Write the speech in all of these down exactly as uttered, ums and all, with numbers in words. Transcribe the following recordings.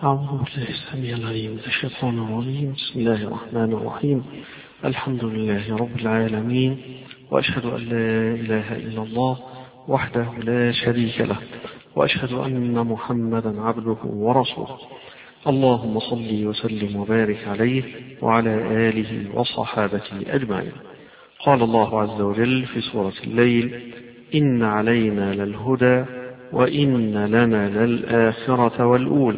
أعوذ بالله السميع العليم من الشيطان الرجيم. بسم الله الرحمن الرحيم. الحمد لله رب العالمين، وأشهد أن لا إله إلا الله وحده لا شريك له، وأشهد أن محمدا عبده ورسوله. اللهم صل وسلم وبارك عليه وعلى آله وصحابته أجمعين. قال الله عز وجل في سورة الليل: إن علينا للهدى وإن لنا للآخرة والأولى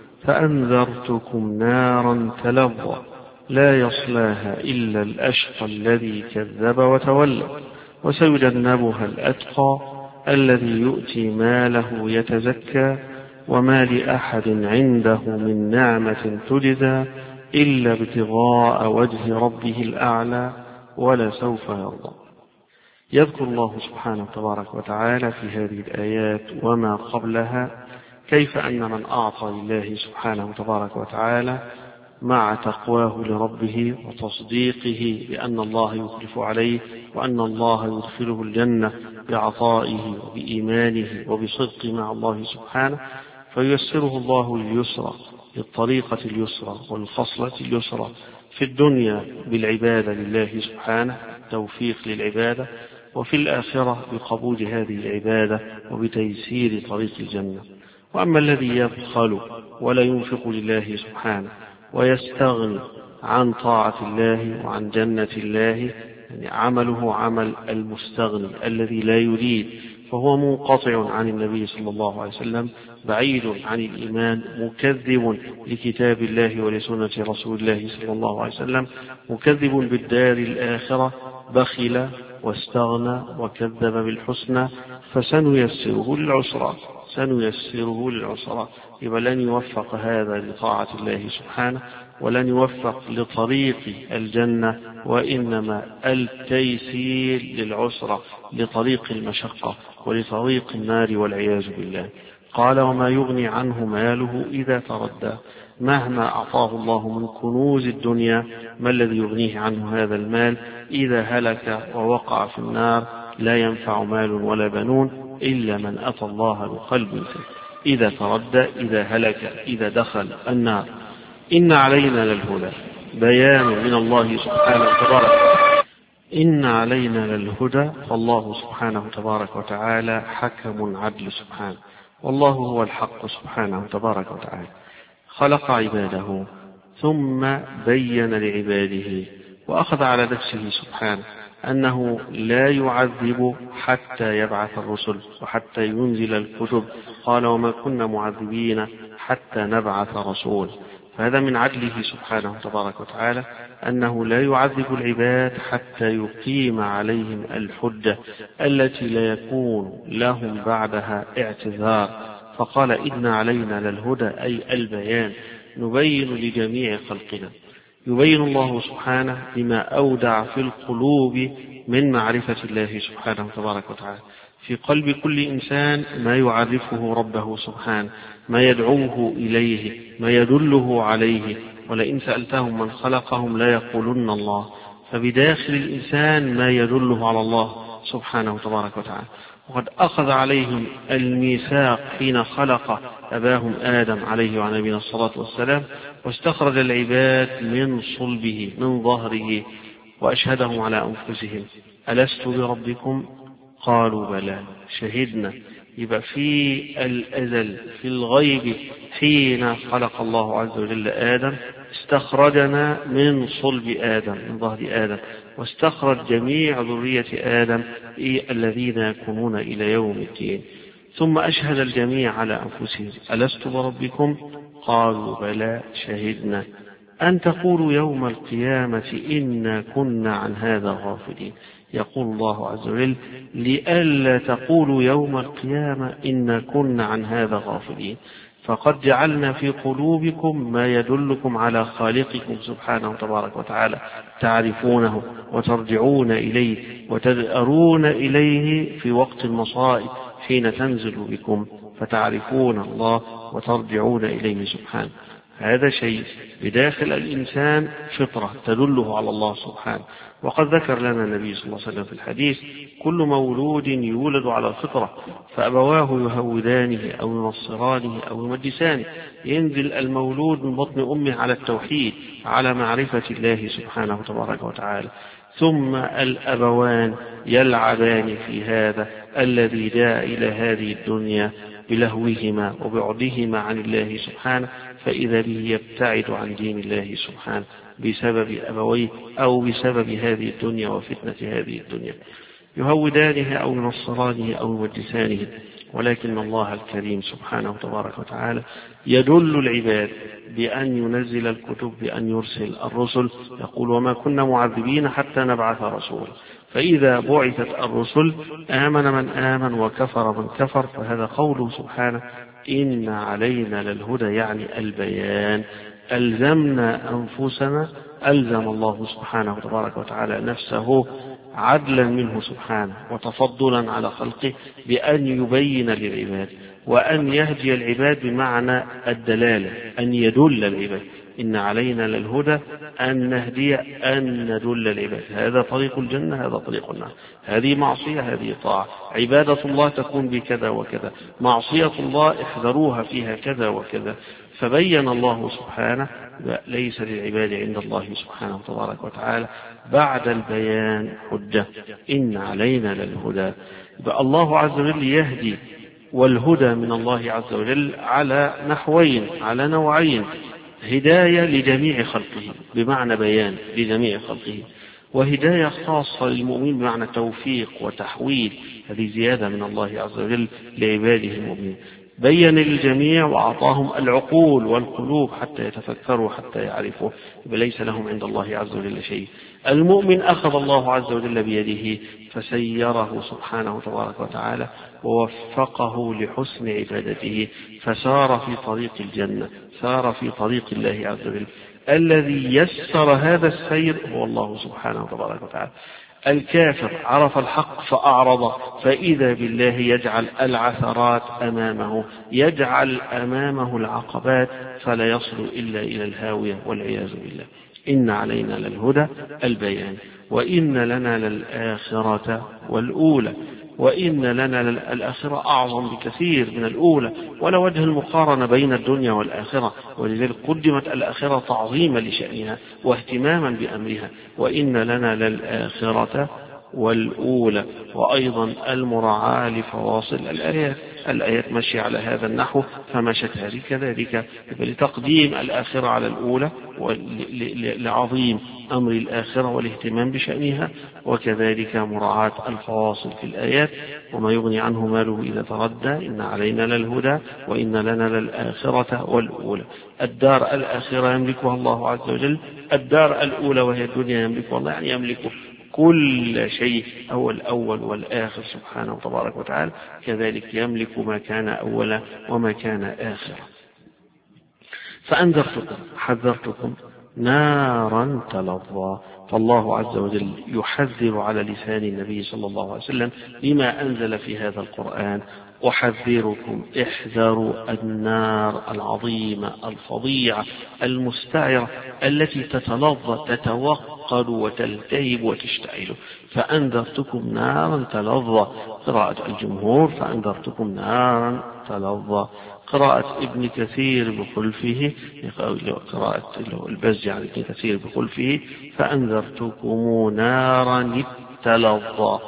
فأنذرتكم نارا تلظى لا يصلاها إلا الأشقى الذي كذب وتولى وسيجنبها الأتقى الذي يؤتي ماله يتزكى وما لأحد عنده من نعمة تجزى إلا ابتغاء وجه ربه الأعلى ولسوف يرضى. يذكر الله سبحانه تبارك وتعالى في هذه الآيات وما قبلها كيف أن من أعطى لله سبحانه تبارك وتعالى مع تقواه لربه وتصديقه بأن الله يخلف عليه وأن الله يدخله الجنة بعطائه وبإيمانه وبصدق مع الله سبحانه، فييسره الله اليسرى للطريقة اليسرى والخصلة اليسرى في الدنيا بالعبادة لله سبحانه، توفيق للعبادة، وفي الآخرة بقبول هذه العبادة وبتيسير طريق الجنة. وأما الذي يبخل ولا ينفق لله سبحانه ويستغني عن طاعة الله وعن جنة الله، يعني عمله عمل المستغني الذي لا يريد، فهو منقطع عن النبي صلى الله عليه وسلم، بعيد عن الإيمان، مكذب لكتاب الله ولسنة رسول الله صلى الله عليه وسلم، مكذب بالدار الآخرة، بخل واستغنى وكذب بالحسنى، فسنيسره للعسرى سنيسره للعسرى يبقى لن يوفق هذا لطاعة الله سبحانه ولن يوفق لطريق الجنة، وإنما التيسير للعسرة لطريق المشقة ولطريق النار والعياذ بالله. قال: وما يغني عنه ماله إذا تردى. مهما أعطاه الله من كنوز الدنيا ما الذي يغنيه عنه هذا المال إذا هلك ووقع في النار؟ لا ينفع مال ولا بنون إلا من أتى الله بقلب سليم. إذا تردى، إذا هلك، إذا دخل النار. إن علينا للهدى، بيان من الله سبحانه وتعالى. إن علينا للهدى، فالله سبحانه تبارك وتعالى حكم عدل سبحانه، والله هو الحق سبحانه تبارك وتعالى. خلق عباده ثم بين لعباده وأخذ على نفسه سبحانه أنه لا يعذب حتى يبعث الرسل وحتى ينزل الكتب. قال: وما كنا معذبين حتى نبعث رسول. فهذا من عدله سبحانه تبارك وتعالى أنه لا يعذب العباد حتى يقيم عليهم الحجة التي لا يكون لهم بعدها اعتذار. فقال: إن علينا للهدى، أي البيان، نبين لجميع خلقنا. يبين الله سبحانه بما أودع في القلوب من معرفة الله سبحانه تبارك وتعالى، في قلب كل إنسان ما يعرفه ربه سبحانه، ما يدعوه إليه، ما يدله عليه. ولئن سألتهم من خلقهم لا يقولن الله. فبداخل الإنسان ما يدله على الله سبحانه تبارك وتعالى. وقد أخذ عليهم الميثاق حين خلق أباهم آدم عليه وعلى نبينا الصلاة والسلام، واستخرج العباد من صلبه من ظهره وأشهدهم على أنفسهم: ألست بربكم؟ قالوا بلى شهدنا. يبقى في الأزل في الغيب حين خلق الله عز وجل آدم استخرجنا من صلب آدم من ظهر آدم، واستخرج جميع ذرية آدم الذين يكونون إلى يوم الدين. ثم أشهد الجميع على أنفسهم: ألست بربكم؟ قالوا بلى شهدنا أن تقولوا يوم القيامة إنا كنا عن هذا غافلين. يقول الله عز وجل: لئلا تقولوا يوم القيامة إنا كنا عن هذا غافلين. فقد جعلنا في قلوبكم ما يدلكم على خالقكم سبحانه تبارك وتعالى، تعرفونه وترجعون إليه وتدأرون إليه في وقت المصائب حين تنزل بكم، فتعرفون الله وترجعون إليه سبحانه. هذا شيء بداخل الإنسان فطرة تدله على الله سبحانه. وقد ذكر لنا النبي صلى الله عليه وسلم في الحديث: كل مولود يولد على الفطرة فأبواه يهودانه أو ينصرانه أو يمجسانه. ينزل المولود من بطن أمه على التوحيد، على معرفة الله سبحانه تبارك وتعالى، ثم الأبوان يلعبان في هذا الذي جاء إلى هذه الدنيا بلهوهما وبعدهما عن الله سبحانه، فإذا به يبتعد عن دين الله سبحانه بسبب أبويه أو بسبب هذه الدنيا وفتنة هذه الدنيا، يهودانه أو ينصرانه أو يمجسانه. ولكن الله الكريم سبحانه تبارك وتعالى يدل العباد بأن ينزل الكتب، بأن يرسل الرسل. يقول: وما كنا معذبين حتى نبعث رسولا. فإذا بعثت الرسل آمن من آمن وكفر من كفر. فهذا قوله سبحانه: إن علينا للهدى، يعني البيان. ألزمنا أنفسنا، ألزم الله سبحانه تبارك وتعالى نفسه عدلا منه سبحانه وتفضلا على خلقه بأن يبين للعباد وأن يهدي العباد، بمعنى الدلالة، أن يدل العباد. إن علينا للهدى، أن نهدي، أن ندل العباد. هذا طريق الجنة، هذا طريق النار. هذه معصية، هذه طاعة. عبادة الله تكون بكذا وكذا، معصية الله احذروها فيها كذا وكذا. فبين الله سبحانه ليس للعباد عند الله سبحانه تبارك وتعالى بعد البيان حجة. إن علينا للهدى، الله عز وجل يهدي، والهدى من الله عز وجل على نحوين، على نوعين: هداية لجميع خلقه بمعنى بيان لجميع خلقه، وهداية خاصة للمؤمن بمعنى توفيق وتحويل. هذه زيادة من الله عز وجل لعباده المؤمنين. بين للجميع وأعطاهم العقول والقلوب حتى يتفكروا، حتى يعرفوا، ليس لهم عند الله عز وجل شيء. المؤمن أخذ الله عز وجل بيده فسيره سبحانه تبارك وتعالى ووفقه لحسن عبادته، فسار في طريق الجنة، سار في طريق الله عز وجل. الذي يسر هذا السير هو الله سبحانه تبارك وتعالى. الكافر عرف الحق فأعرض، فإذا بالله يجعل العثرات أمامه، يجعل أمامه العقبات، فلا يصل إلا إلى الهاوية والعياذ بالله. إن علينا للهدى البيان، وإن لنا للآخرة والأولى. وإن لنا الآخرة أعظم بكثير من الأولى، ولا وجه المقارنة بين الدنيا والآخرة، ولذلك قدمت الآخرة تعظيما لشأنها واهتماما بأمرها. وإن لنا للآخرة والأولى، وأيضا المراعاة لفواصل الآيات. الآيات مشي على هذا النحو، فمشت هذه كذلك، لتقديم الآخرة على الأولى لعظيم أمر الآخرة والاهتمام بشأنها، وكذلك مراعاة الفواصل في الآيات. وما يغني عنه ماله إذا تردى، إن علينا للهدى وإن لنا للآخرة والأولى. الدار الآخرة يملكها الله عز وجل، الدار الأولى وهي الدنيا يملكها الله، يعني يملك كل شيء، هو الأول والآخر سبحانه تبارك وتعالى. كذلك يملك ما كان أولا وما كان آخر. فأنذرتكم، حذرتكم نارا تلظى. فالله عز وجل يحذر على لسان النبي صلى الله عليه وسلم بما أنزل في هذا القرآن: أحذركم، احذروا النار العظيمة الفظيعة المستعرة التي تتلظى، تتوقد وتلتهب وتشتعل. فأنذرتكم نارا تلظى، قراءة الجمهور: فأنذرتكم نارا تلظى. قراءة ابن كثير بخلفه، قراءة البزي عن ابن كثير بخلفه: فأنذرتكم نارا تلظى،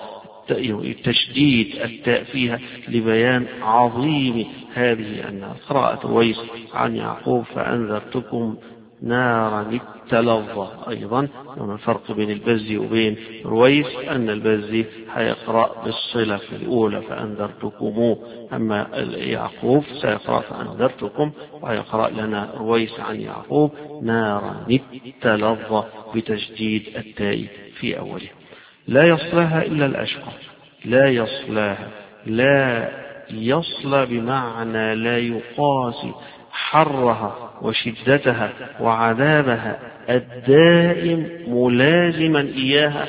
تشديد التاء فيها لبيان عظيم هذه النار. قراءة رويس عن يعقوب: فأنذرتكم نارا تلظى. أيضا هنا الفرق بين البزي وبين رويس، أن البزي هيقرأ بالصلة في الأولى فأنذرتكم، أما يعقوب سيقرأ فأنذرتكم، ويقرأ لنا رويس عن يعقوب نارا تلظى بتشديد التاء في أوله. لا يصلاها إلا الأشقى، لا يصلاها، لا يصلى بمعنى لا يقاسي حرها وشدتها وعذابها الدائم ملازما إياها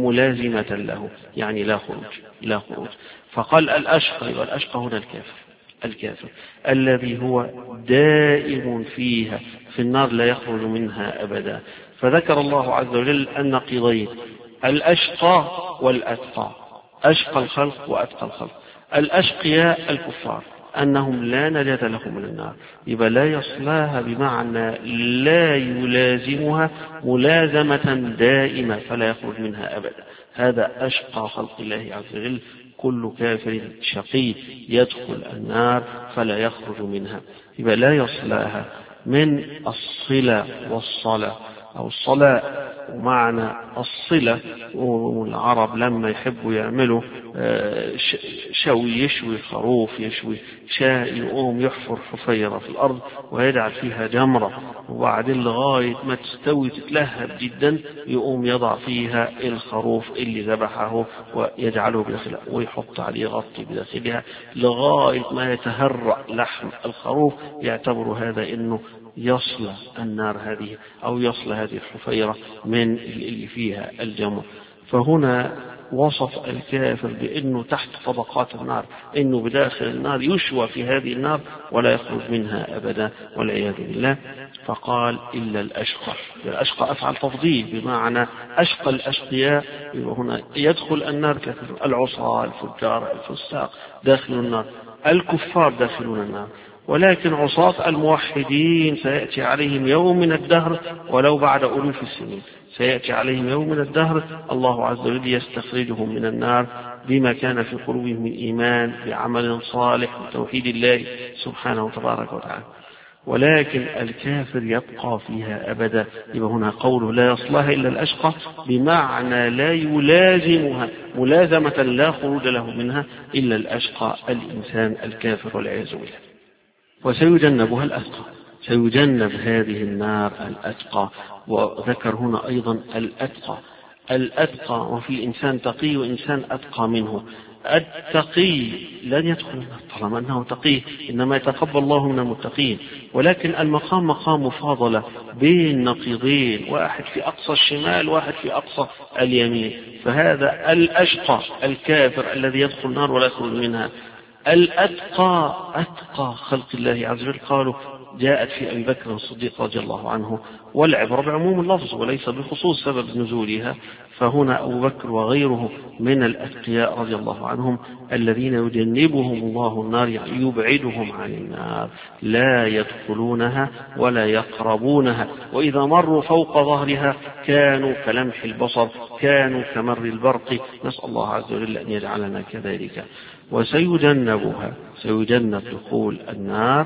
وملازمة له، يعني لا خروج، لا خروج. فقال الأشقى، والأشقى هنا الكافر، الكافر الذي هو دائم فيها في النار لا يخرج منها أبدا. فذكر الله عز وجل النقيضين الأشقى والأتقى، أشقى الخلق وأتقى الخلق. الأشقياء الكفار أنهم لا نجاة لهم من النار، يبقى لا يصلاها بمعنى لا يلازمها ملازمة دائمة فلا يخرج منها أبدا. هذا أشقى خلق الله عز وجل، كل كافر شقي يدخل النار فلا يخرج منها، يبقى لا يصلاها من الصلة والصلاة أو الصلاة. ومعنى الصلة والعرب لما يحبوا يعملوا شوي يشوي خروف يشوي شاء يقوم يحفر حفيرة في الأرض ويجعل فيها جمرة وبعدين لغاية ما تستوي تتلهب جدا يقوم يضع فيها الخروف اللي ذبحه ويجعله بداخلها ويحط عليه غطي بداخلها لغاية ما يتهرأ لحم الخروف، يعتبر هذا انه يصل النار هذه أو يصل هذه الحفيرة من اللي فيها الجمر. فهنا وصف الكافر بأنه تحت طبقات النار، أنه بداخل النار يشوى في هذه النار ولا يخرج منها أبدا والعياذ بالله. فقال إلا الأشقى. الأشقى أفعل تفضيل بمعنى أشقى الأشقياء، هنا يدخل النار كافر، العصاة الفجار الفساق داخل النار، الكفار داخلون النار. ولكن عصاة الموحدين سيأتي عليهم يوم من الدهر ولو بعد ألوف السنين، سيأتي عليهم يوم من الدهر الله عز وجل يستخرجهم من النار بما كان في قلوبهم من إيمان بعمل صالح وتوحيد الله سبحانه وتبارك وتعالى. ولكن الكافر يبقى فيها أبدا. يبقى هنا قوله لا يصلها إلا الأشقى بمعنى لا يلازمها ملازمة لا خروج له منها إلا الأشقى الإنسان الكافر والعياذ بالله. وسيجنبها الأتقى، سيجنب هذه النار الأتقى. وذكر هنا أيضا الأتقى، الأتقى وفي إنسان تقي وإنسان أتقى منه. التقي لن يدخل النار طالما أنه تقي، إنما يتقبل الله من المتقين. ولكن المقام مقام مفاضلة بين نقيضين، واحد في أقصى الشمال واحد في أقصى اليمين. فهذا الأشقى الكافر الذي يدخل النار ولا يخرج منها. الأتقى أتقى خلق الله عز وجل قالوا جاءت في أبي بكر الصديق رضي الله عنه، والعبرة بعموم اللفظ وليس بخصوص سبب نزولها. فهنا أبو بكر وغيره من الأتقياء رضي الله عنهم الذين يجنبهم الله النار، يبعدهم عن النار، لا يدخلونها ولا يقربونها، وإذا مروا فوق ظهرها كانوا كلمح البصر، كانوا كمر البرق. نسأل الله عز وجل أن يجعلنا كذلك. وسيجنبها، سيجنب دخول النار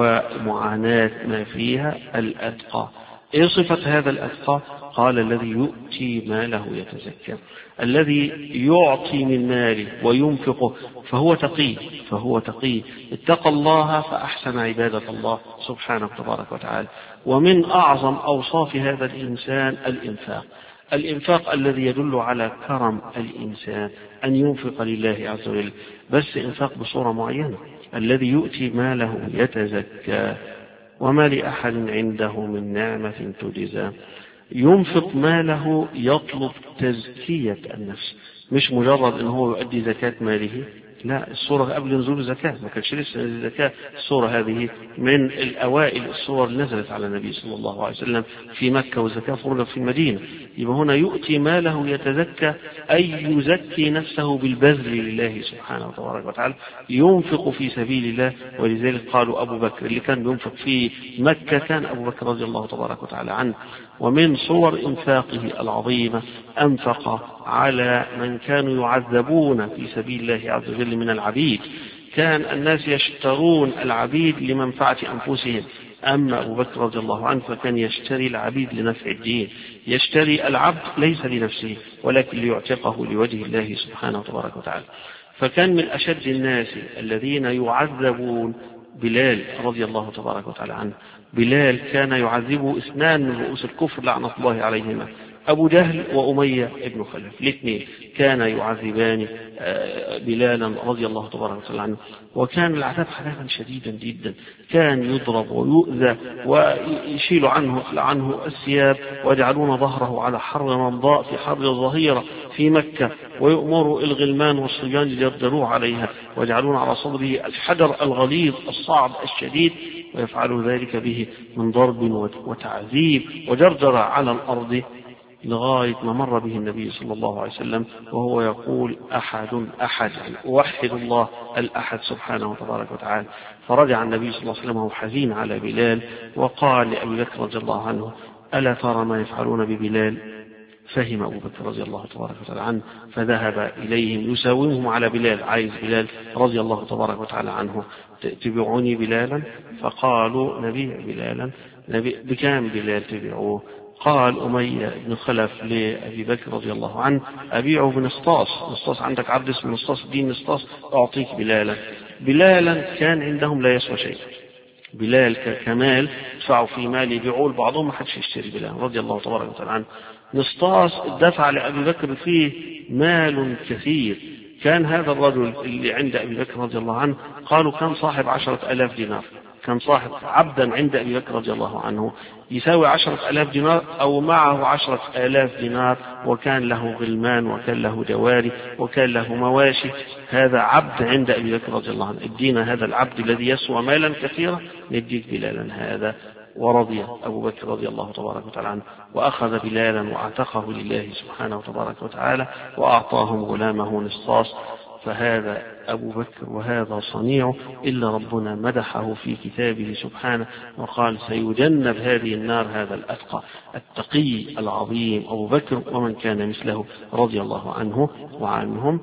ومعاناة ما فيها الأتقى. إيه صفة هذا الأتقى؟ قال الذي يؤتي ماله يتزكى، الذي يعطي من ماله وينفقه فهو تقي، فهو تقي اتقى الله فأحسن عبادة الله سبحانه تبارك وتعالى. ومن أعظم أوصاف هذا الإنسان الإنفاق، الإنفاق الذي يدل على كرم الإنسان أن ينفق لله عز وجل، بس إنفاق بصورة معينة. الذي يؤتي ماله يتزكى وما لأحد عنده من نعمة تجزى. ينفق ماله يطلب تزكية النفس، مش مجرد أنه يؤدي زكاة ماله. لا، الصورة قبل نزول الزكاة ما كانش لسه الزكاة. الصورة هذه من الأوائل الصور اللي نزلت على النبي صلى الله عليه وسلم في مكة، والزكاة فرضت في المدينة. يبقى هنا يؤتي ماله يتزكى أي يزكي نفسه بالبذل لله سبحانه وتبارك وتعالى، ينفق في سبيل الله. ولذلك قالوا أبو بكر اللي كان ينفق في مكة كان أبو بكر رضي الله تبارك وتعالى عنه. ومن صور إنفاقه العظيمة أنفق على من كانوا يعذبون في سبيل الله عز وجل من العبيد. كان الناس يشترون العبيد لمنفعة أنفسهم، أما أبو بكر رضي الله عنه فكان يشتري العبيد لنفع الدين، يشتري العبد ليس لنفسه ولكن ليعتقه لوجه الله سبحانه وتبارك وتعالى. فكان من أشد الناس الذين يعذبون بلال رضي الله تبارك وتعالى عنه. بلال كان يعذبه اثنان من رؤوس الكفر لعنة الله عليهما، أبو جهل وأمية ابن خلف الاثنين كان يعذبان بلالا رضي الله تبارك وتعالى عنه، وكان العذاب عذابا شديدا جدا، كان يضرب ويؤذى ويشيل عنه عنه الثياب ويجعلون ظهره على حر رمضاء في حر الظهيرة في مكة، ويؤمر الغلمان والصبيان ليردروه عليها ويجعلون على صدره الحجر الغليظ الصعب الشديد، ويفعل ذلك به من ضرب وتعذيب وجرجر على الأرض، لغاية ما مر به النبي صلى الله عليه وسلم وهو يقول أحد أحد، يعني أوحد الله الأحد سبحانه وتبارك وتعالى. فرجع النبي صلى الله عليه وسلم وهو حزين على بلال، وقال لأبي بكر رضي الله عنه: ألا ترى ما يفعلون ببلال؟ فهم أبو بكر رضي الله تبارك وتعالى عنه فذهب إليهم يساومهم على بلال، عايز بلال رضي الله تبارك وتعالى عنه: تبيعوني بلالا؟ فقالوا: نبيع بلالا. نبيع بكام بلال تبيعوه؟ قال أمية بن خلف لأبي بكر رضي الله عنه: أبيعه بنسطاس، نسطاس عندك عبد اسمه نسطاس، دين نسطاس أعطيك بلالا. بلالا كان عندهم لا يسوى شيء، بلال كمال دفعوا في مال يبيعوه لبعضهم، ما حدش يشتري بلال رضي الله تبارك وتعالى عنه. نسطاس دفع لأبي بكر فيه مال كثير، كان هذا الرجل اللي عند أبي بكر رضي الله عنه قالوا كان صاحب عشرة آلاف دينار، كان صاحب عبدا عند أبي بكر رضي الله عنه يساوي عشرة آلاف دينار أو معه عشرة آلاف دينار، وكان له غلمان وكان له جواري وكان له مواشي. هذا عبد عند أبي بكر رضي الله عنه، ادينا هذا العبد الذي يسوى مالا كثيرا نديك بلالا هذا. ورضي أبو بكر رضي الله تبارك وتعالى عنه وأخذ بلالا وأعتقه لله سبحانه وتبارك وتعالى وأعطاهم غلامه نسطاس. فهذا أبو بكر وهذا صنيعه، إلا ربنا مدحه في كتابه سبحانه وقال: سيجنب هذه النار هذا الأتقى التقي العظيم أبو بكر ومن كان مثله رضي الله عنه وعنهم،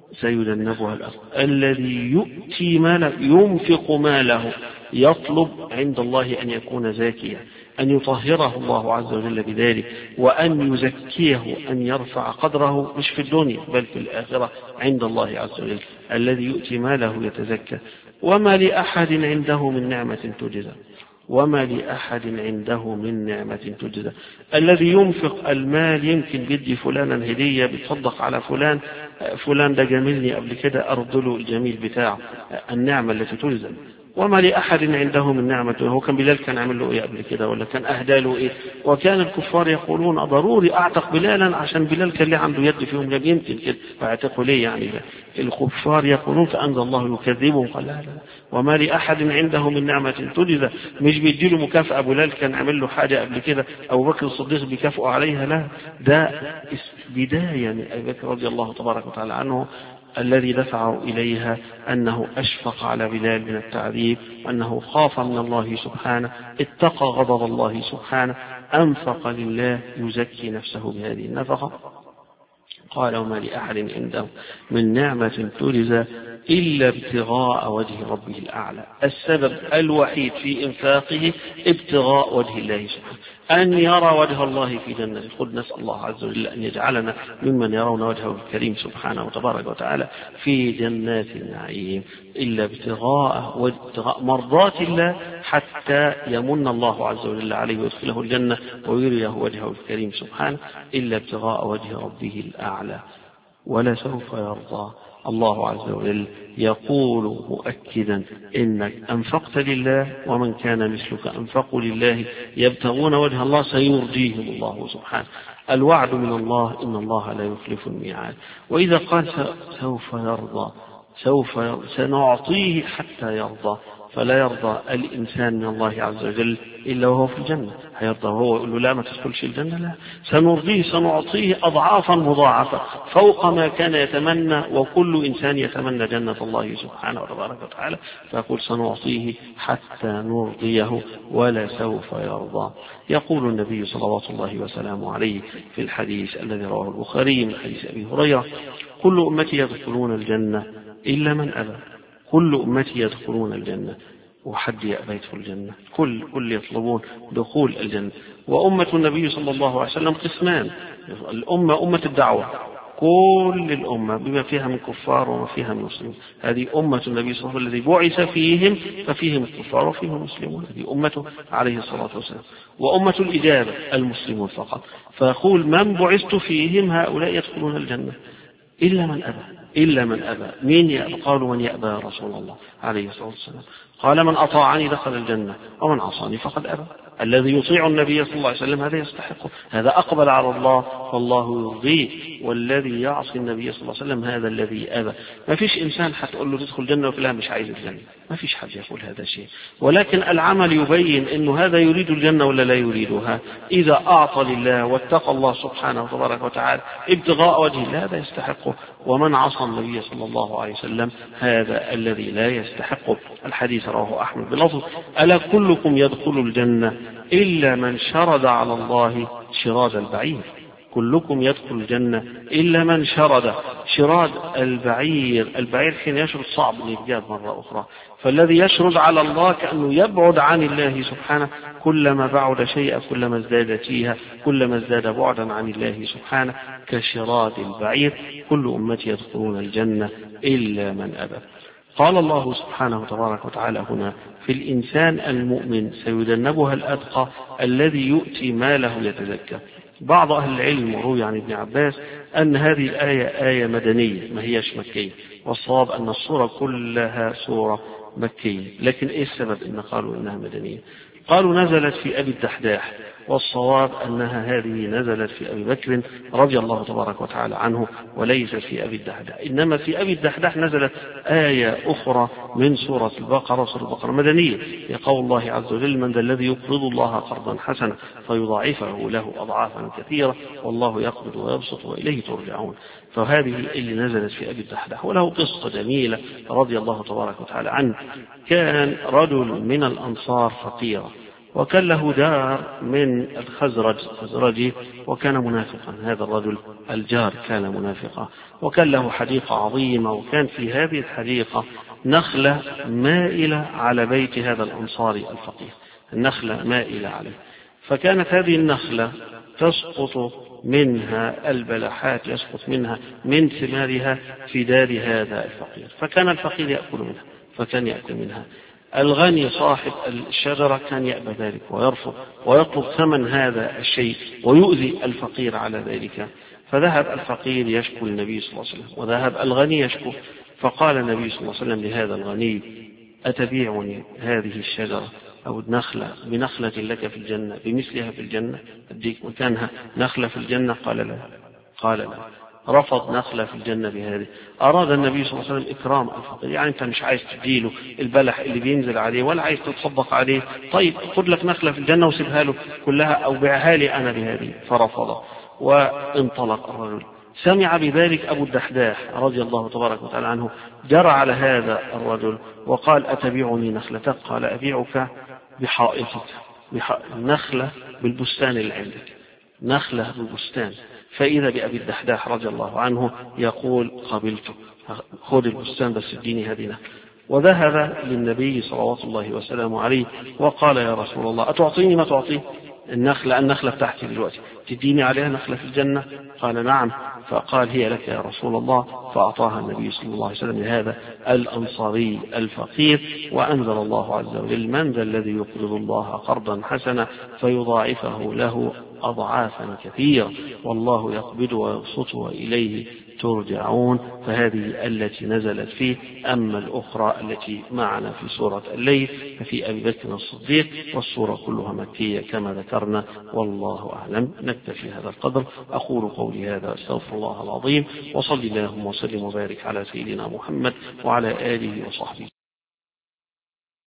سيجنبها الأتقى الذي يؤتي ماله، ينفق ماله، يطلب عند الله أن يكون زاكيا، أن يطهره الله عز وجل بذلك، وأن يزكيه، أن يرفع قدره مش في الدنيا بل في الآخرة عند الله عز وجل. الذي يؤتي ماله يتزكى. وما لأحد عنده من نعمة تجزى، وما لأحد عنده من نعمة تجزى. الذي ينفق المال يمكن بدي فلانا هدية، بتصدق على فلان، فلان ده جميلني قبل كده أرد له الجميل بتاعه، النعمة التي تجزى. وما لأحد عنده من نعمة. هو كان بلال كان عمل له ايه قبل كده، ولا كان اهدى له ايه؟ وكان الكفار يقولون ضروري اعتق بلالا عشان بلال كان له عنده يد فيهم، يمكن كده فاعتقوا ليه يعني. الكفار يقولون فأنزل الله يكذبهم، قال لا لا وما لأحد عنده من نعمة تجزى، مش بيديله مكافأة بلال كان عمل له حاجة قبل كده أبو بكر الصديق بيكافئه عليها، لا، ده بداية من أبي بكر رضي الله تبارك وتعالى عنه الذي دفعه إليها أنه أشفق على بلال من التعذيب، أنه خاف من الله سبحانه، اتقى غضب الله سبحانه، أنفق لله يزكي نفسه بهذه النفقة. قال: وما لأحد عنده من نعمة تجزى إلا ابتغاء وجه ربه الأعلى. السبب الوحيد في إنفاقه ابتغاء وجه الله سبحانه، أن يرى وجه الله في جنة. قل نسأل الله عز وجل أن يجعلنا ممن يرون وجهه الكريم سبحانه وتبارك وتعالى في جنات النعيم. إلا ابتغاء وابتغاء مرضات الله حتى يمن الله عز وجل عليه ويدخله الجنة ويريه وجهه الكريم سبحانه، إلا ابتغاء وجه ربه الأعلى ولسوف يرضى. الله عز وجل يقول مؤكدا: إنك أنفقت لله ومن كان مثلك أنفقوا لله يبتغون وجه الله سيرضيهم الله سبحانه. الوعد من الله، إن الله لا يخلف الميعاد. وإذا قال سوف يرضى، سوف يرضى، سنعطيه حتى يرضى. فلا يرضى الإنسان من الله عز وجل إلا وهو في الجنة. هيرضى وهو يقول له لا ما تدخلش الجنة؟ لا، سنرضيه، سنعطيه أضعافا مضاعفة فوق ما كان يتمنى، وكل إنسان يتمنى جنة الله سبحانه وتعالى. فيقول سنعطيه حتى نرضيه ولا سوف يرضى. يقول النبي صلوات الله وسلامه عليه في الحديث الذي رواه البخاري من حديث أبي هريرة: كل أمتي يدخلون الجنة إلا من أبى. كل أمتي يدخلون الجنة، وحد يأبى يدخل الجنة، كل كل يطلبون دخول الجنة. وأمة النبي صلى الله عليه وسلم قسمان: الأمة أمة الدعوة، كل الأمة بما فيها من كفار وما فيها من مسلمين. هذه أمة النبي صلى الله عليه وسلم الذي بعث فيهم، ففيهم الكفار وفيهم المسلمون، هذه أمته عليه الصلاة والسلام. وأمة الإجابة المسلمون فقط، فيقول من بعثت فيهم هؤلاء يدخلون الجنة إلا من أبى، إلا من أبى. مين يأبى؟ قالوا من يأبى يا رسول الله عليه الصلاة والسلام؟ قال من أطاعني دخل الجنة ومن عصاني فقد أبى. الذي يطيع النبي صلى الله عليه وسلم هذا يستحقه، هذا أقبل على الله والله يرضيه، والذي يعصي النبي صلى الله عليه وسلم هذا الذي أبى. ما فيش إنسان هتقول له تدخل الجنة ولا مش عايز الجنة، ما فيش حد يقول هذا شيء، ولكن العمل يبين إنه هذا يريد الجنة ولا لا يريدها. إذا أعطى لله واتقى الله سبحانه وتبارك وتعالى ابتغاء وجه الله هذا يستحقه، ومن عصى النبي صلى الله عليه وسلم هذا الذي لا يستحقه. الحديث رواه أحمد بلفظ ألا كلكم يدخل الجنة إلا من شرد على الله شراد البعير. كلكم يدخل الجنة إلا من شرد. شراد البعير، البعير حين يشرد صعب الإجابة مرة أخرى، فالذي يشرد على الله كأنه يبعد عن الله سبحانه، كلما بعد شيئا كلما ازداد تيها، كلما ازداد بعدا عن الله سبحانه كشراد البعير. كل أمتي يدخلون الجنة إلا من أبى. قال الله سبحانه وتبارك وتعالى هنا في الإنسان المؤمن سيجنبها الأتقى الذي يؤتي ماله يتزكى. بعض أهل العلم روي عن ابن عباس أن هذه الآية آية مدنية ما هيش مكية، والصواب أن الصورة كلها صورة مكية. لكن إيه السبب إن قالوا إنها مدنية؟ قالوا نزلت في أبي الدحداح، والصواب أنها هذه نزلت في أبي بكر رضي الله تبارك وتعالى عنه وليس في أبي الدحداح. إنما في أبي الدحداح نزلت آية أخرى من سورة البقرة، سورة البقرة مدنية، يقول الله عز وجل من ذا الذي يقرض الله قرضا حسنا فيضاعفه له أضعافا كثيرة والله يقبض ويبسط وإليه ترجعون. فهذه اللي نزلت في أبي الدحداح. وله قصة جميلة رضي الله تبارك وتعالى عنه. كان رجل من الأنصار فقيرا، وكان له دار من الخزرج خزرجي، وكان منافقا. هذا الرجل الجار كان منافقا، وكان له حديقة عظيمة، وكان في هذه الحديقة نخلة مائلة على بيت هذا الأنصاري الفقير، النخلة مائلة عليه. فكانت هذه النخلة تسقط منها البلحات، يسقط منها من ثمارها في دار هذا الفقير، فكان الفقير يأكل منها، فكان يأكل منها. الغني صاحب الشجرة كان يأبى ذلك ويرفض ويطلب ثمن هذا الشيء ويؤذي الفقير على ذلك. فذهب الفقير يشكو النبي صلى الله عليه وسلم، وذهب الغني يشكو. فقال النبي صلى الله عليه وسلم لهذا الغني أتبيعني هذه الشجرة أو النخلة بنخلة لك في الجنة بمثلها في الجنة، أديك مكانها نخلة في الجنة؟ قال لا. قال لا، رفض نخلة في الجنة بهذه. أراد النبي صلى الله عليه وسلم إكرام الفقير، يعني أنت مش عايز تديله البلح اللي بينزل عليه ولا عايز تتصدق عليه، طيب خد لك نخلة في الجنة وسيبها له كلها أو بيعها لي أنا بهذه. فرفض وانطلق الرجل. سمع بذلك أبو الدحداح رضي الله تبارك وتعالى عنه، جرى على هذا الرجل وقال أتبيعني نخلتك؟ قال أبيعك بحائطك، نخلة بالبستان اللي عندك، نخلة بالبستان. فإذا بأبي الدحداح رضي الله عنه يقول قبلته، خذ البستان بس اديني هذه نخلة. وذهب للنبي صلوات الله وسلامه عليه وقال يا رسول الله أتعطيني ما تعطيه؟ النخلة النخلة بتاعتي دلوقتي تديني عليها نخلة في الجنة؟ قال نعم. فقال هي لك يا رسول الله. فأعطاها النبي صلى الله عليه وسلم لهذا الأنصاري الفقير. وأنزل الله عز وجل من ذا الذي يقرض الله قرضا حسنا فيضاعفه له أضعافا كثيرة والله يقبض ويبسط وإليه ترجعون. فهذه التي نزلت فيه. أما الأخرى التي معنا في سورة الليل ففي أبي بكر الصديق، والسورة كلها مكية كما ذكرنا، والله أعلم. نكتفي هذا القدر. أقول قولي هذا أستغفر الله العظيم، وصلي اللهم وسلم وبارك على سيدنا محمد وعلى آله وصحبه.